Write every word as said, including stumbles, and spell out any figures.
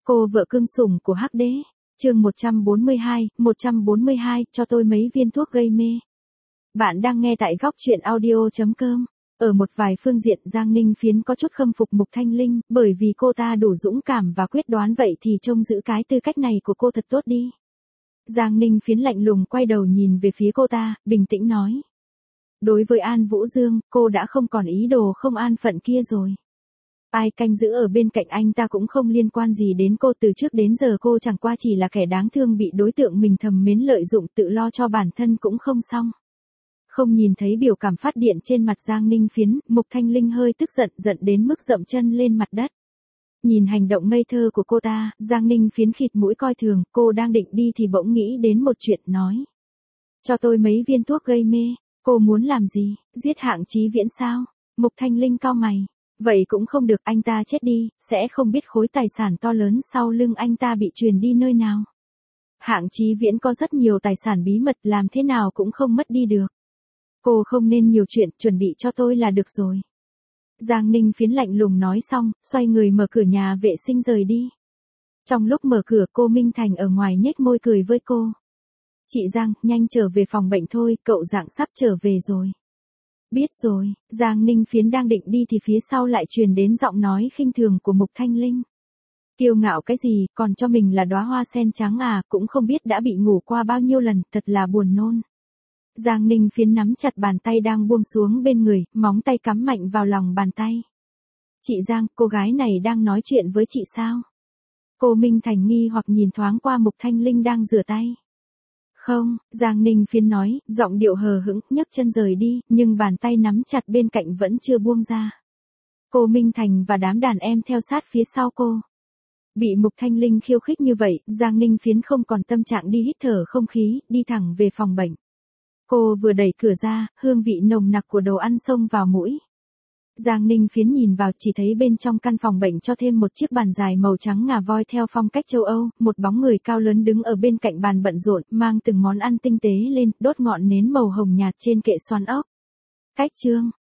Cô vợ cưng sủng của Hắc Đế. Chương một trăm bốn mươi hai, một trăm bốn mươi hai, cho tôi mấy viên thuốc gây mê. Bạn đang nghe tại góc truyện audio chấm com. Ở một vài phương diện Giang Ninh Phiến có chút khâm phục Mục Thanh Linh, bởi vì cô ta đủ dũng cảm và quyết đoán, vậy thì trông giữ cái tư cách này của cô thật tốt đi. Giang Ninh Phiến lạnh lùng quay đầu nhìn về phía cô ta, bình tĩnh nói. Đối với An Vũ Dương, cô đã không còn ý đồ không an phận kia rồi. Ai canh giữ ở bên cạnh anh ta cũng không liên quan gì đến cô, từ trước đến giờ cô chẳng qua chỉ là kẻ đáng thương bị đối tượng mình thầm mến lợi dụng, tự lo cho bản thân cũng không xong. Không nhìn thấy biểu cảm phát điện trên mặt Giang Ninh Phiến, Mục Thanh Linh hơi tức giận, giận đến mức dậm chân lên mặt đất. Nhìn hành động ngây thơ của cô ta, Giang Ninh Phiến khịt mũi coi thường, cô đang định đi thì bỗng nghĩ đến một chuyện, nói. Cho tôi mấy viên thuốc gây mê, cô muốn làm gì, giết Hạng Chí Viễn sao? Mục Thanh Linh cau mày. Vậy cũng không được, anh ta chết đi, sẽ không biết khối tài sản to lớn sau lưng anh ta bị truyền đi nơi nào. Hạng Chí Viễn có rất nhiều tài sản bí mật, làm thế nào cũng không mất đi được. Cô không nên nhiều chuyện, chuẩn bị cho tôi là được rồi. Giang Ninh Phiến lạnh lùng nói xong, xoay người mở cửa nhà vệ sinh rời đi. Trong lúc mở cửa, cô Minh Thành ở ngoài nhếch môi cười với cô. Chị Giang, nhanh trở về phòng bệnh thôi, cậu Dạng sắp trở về rồi. Biết rồi. Giang Ninh Phiến đang định đi thì phía sau lại truyền đến giọng nói khinh thường của Mục Thanh Linh. Kiêu ngạo cái gì, còn cho mình là đóa hoa sen trắng à, cũng không biết đã bị ngủ qua bao nhiêu lần, thật là buồn nôn. Giang Ninh Phiến nắm chặt bàn tay đang buông xuống bên người, móng tay cắm mạnh vào lòng bàn tay. Chị Giang, cô gái này đang nói chuyện với chị sao? Cô Minh Thành nghi hoặc nhìn thoáng qua Mục Thanh Linh đang rửa tay. Không, Giang Ninh Phiến nói, giọng điệu hờ hững, nhấc chân rời đi, nhưng bàn tay nắm chặt bên cạnh vẫn chưa buông ra. Cô Minh Thành và đám đàn em theo sát phía sau cô. Bị Mục Thanh Linh khiêu khích như vậy, Giang Ninh Phiến không còn tâm trạng đi hít thở không khí, đi thẳng về phòng bệnh. Cô vừa đẩy cửa ra, hương vị nồng nặc của đồ ăn xông vào mũi. Giang Ninh Phiến nhìn vào, chỉ thấy bên trong căn phòng bệnh cho thêm một chiếc bàn dài màu trắng ngà voi theo phong cách châu Âu, một bóng người cao lớn đứng ở bên cạnh bàn bận rộn, mang từng món ăn tinh tế lên, đốt ngọn nến màu hồng nhạt trên kệ xoan ốc. Cách chương,